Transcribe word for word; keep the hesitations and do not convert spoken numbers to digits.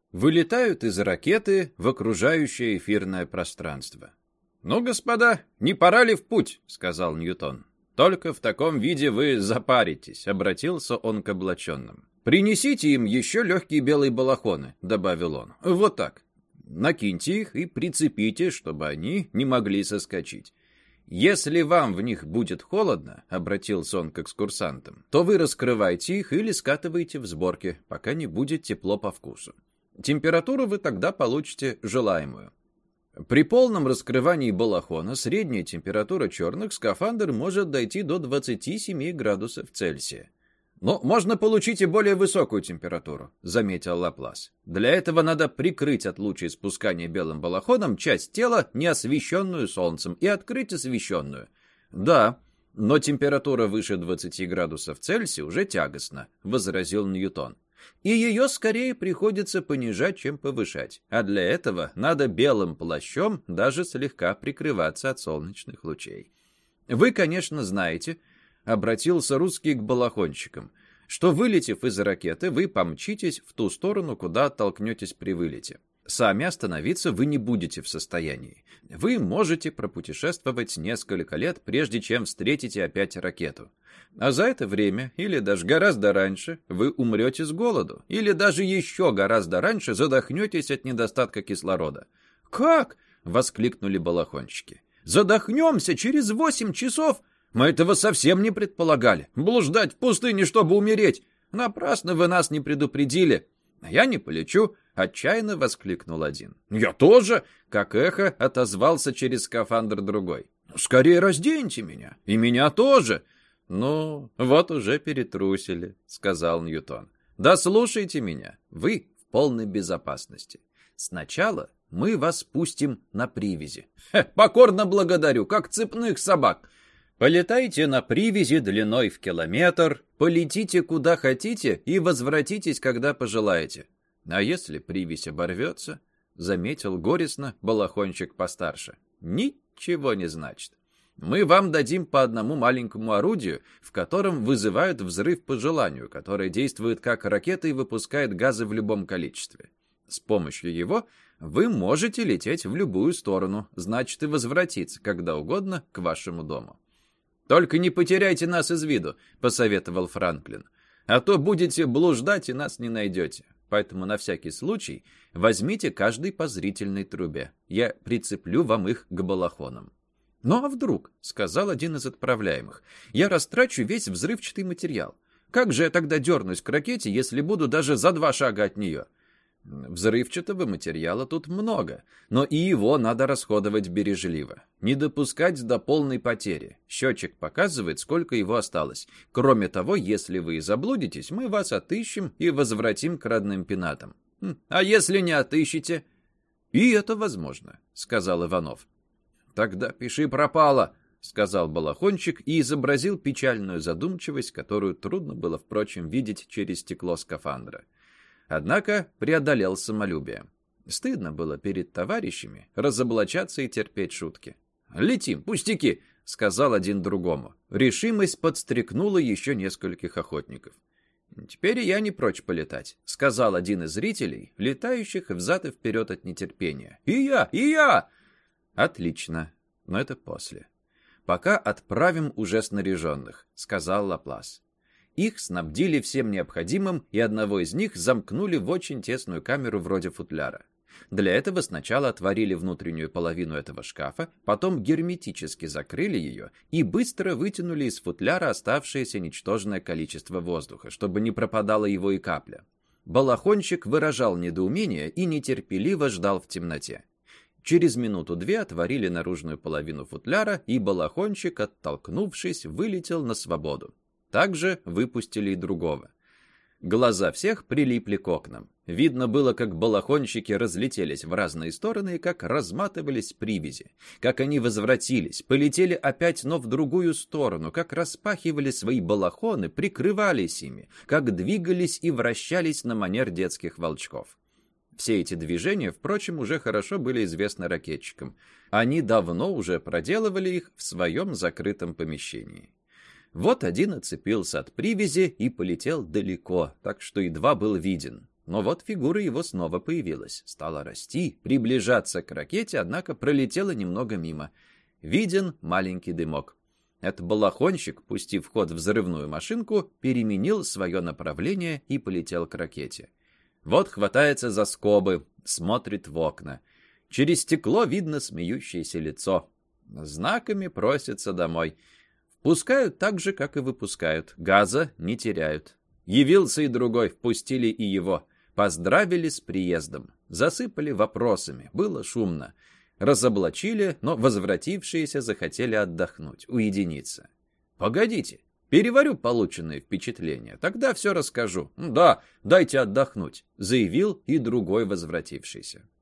вылетают из ракеты в окружающее эфирное пространство. «Ну, господа, не пора ли в путь?» — сказал Ньютон. «Только в таком виде вы запаритесь», — обратился он к облаченным. «Принесите им еще легкие белые балахоны», — добавил он. «Вот так. Накиньте их и прицепите, чтобы они не могли соскочить. Если вам в них будет холодно, — обратился он к экскурсантам, — то вы раскрывайте их или скатываете в сборке, пока не будет тепло по вкусу. Температуру вы тогда получите желаемую. При полном раскрывании балахона средняя температура черных скафандр может дойти до двадцати семи градусов Цельсия. «Но можно получить и более высокую температуру», — заметил Лаплас. «Для этого надо прикрыть от луча испускания белым балахоном часть тела, не освещенную солнцем, и открыть освещенную». «Да, но температура выше двадцати градусов Цельсия уже тягостна», — возразил Ньютон. «И ее скорее приходится понижать, чем повышать. А для этого надо белым плащом даже слегка прикрываться от солнечных лучей. Вы, конечно, знаете, — обратился русский к балахонщикам, — что, вылетев из ракеты, вы помчитесь в ту сторону, куда оттолкнетесь при вылете. Сами остановиться вы не будете в состоянии. Вы можете пропутешествовать несколько лет, прежде чем встретите опять ракету. А за это время, или даже гораздо раньше, вы умрете с голоду, или даже еще гораздо раньше задохнетесь от недостатка кислорода». «Как?» — воскликнули балахонщики. «Задохнемся через восемь часов? Мы этого совсем не предполагали. Блуждать в пустыне, чтобы умереть. Напрасно вы нас не предупредили». «Я не полечу», — отчаянно воскликнул один. «Я тоже», — как эхо отозвался через скафандр другой. «Скорее разденьте меня. И меня тоже». «Ну, вот уже перетрусили», — сказал Ньютон. «Да слушайте меня. Вы в полной безопасности. Сначала мы вас пустим на привязи». Хе, «Покорно благодарю, как цепных собак». Полетайте на привязи длиной в километр, полетите куда хотите и возвратитесь, когда пожелаете. А если привязь оборвется, — заметил горестно балахончик постарше, — ничего не значит. Мы вам дадим по одному маленькому орудию, в котором вызывают взрыв по желанию, которое действует как ракета и выпускает газы в любом количестве. С помощью его вы можете лететь в любую сторону, значит, и возвратиться когда угодно к вашему дому. «Только не потеряйте нас из виду», — посоветовал Франклин. «А то будете блуждать и нас не найдете. Поэтому на всякий случай возьмите каждый по зрительной трубе. Я прицеплю вам их к балахонам». «Ну а вдруг, — сказал один из отправляемых, — я растрачу весь взрывчатый материал? Как же я тогда дернусь к ракете, если буду даже за два шага от нее?» Взрывчатого материала тут много, но и его надо расходовать бережливо. Не допускать до полной потери. Счетчик показывает, сколько его осталось. Кроме того, если вы и заблудитесь, мы вас отыщем и возвратим к родным пенатам. А если не отыщете? И это возможно, — сказал Иванов. Тогда пиши пропало, — сказал балахончик и изобразил печальную задумчивость, которую трудно было, впрочем, видеть через стекло скафандра. Однако преодолел самолюбие. Стыдно было перед товарищами разоблачаться и терпеть шутки. «Летим, пустяки!» — сказал один другому. Решимость подстрекнула еще нескольких охотников. «Теперь я не прочь полетать», — сказал один из зрителей, летающих взад и вперед от нетерпения. «И я! И я!» «Отлично, но это после. Пока отправим уже снаряженных», — сказал Лаплас. Их снабдили всем необходимым, и одного из них замкнули в очень тесную камеру вроде футляра. Для этого сначала отворили внутреннюю половину этого шкафа, потом герметически закрыли ее и быстро вытянули из футляра оставшееся ничтожное количество воздуха, чтобы не пропадала его и капля. Балахончик выражал недоумение и нетерпеливо ждал в темноте. Через минуту-две отворили наружную половину футляра, и балахончик, оттолкнувшись, вылетел на свободу. Также выпустили и другого. Глаза всех прилипли к окнам. Видно было, как балахонщики разлетелись в разные стороны и как разматывались привязи, как они возвратились, полетели опять, но в другую сторону, как распахивали свои балахоны, прикрывались ими, как двигались и вращались на манер детских волчков. Все эти движения, впрочем, уже хорошо были известны ракетчикам. Они давно уже проделывали их в своем закрытом помещении. Вот один отцепился от привязи и полетел далеко, так что едва был виден. Но вот фигура его снова появилась, стала расти, приближаться к ракете, однако пролетела немного мимо. Виден маленький дымок. Этот балахонщик, пустив в ход взрывную машинку, переменил свое направление и полетел к ракете. Вот хватается за скобы, смотрит в окна. Через стекло видно смеющееся лицо. Знаками просится домой. Впускают так же, как и выпускают. Газа не теряют. Явился и другой, впустили и его. Поздравили с приездом. Засыпали вопросами. Было шумно. Разоблачили, но возвратившиеся захотели отдохнуть, уединиться. «Погодите, переварю полученные впечатления, тогда все расскажу». «Да, дайте отдохнуть», — заявил и другой возвратившийся.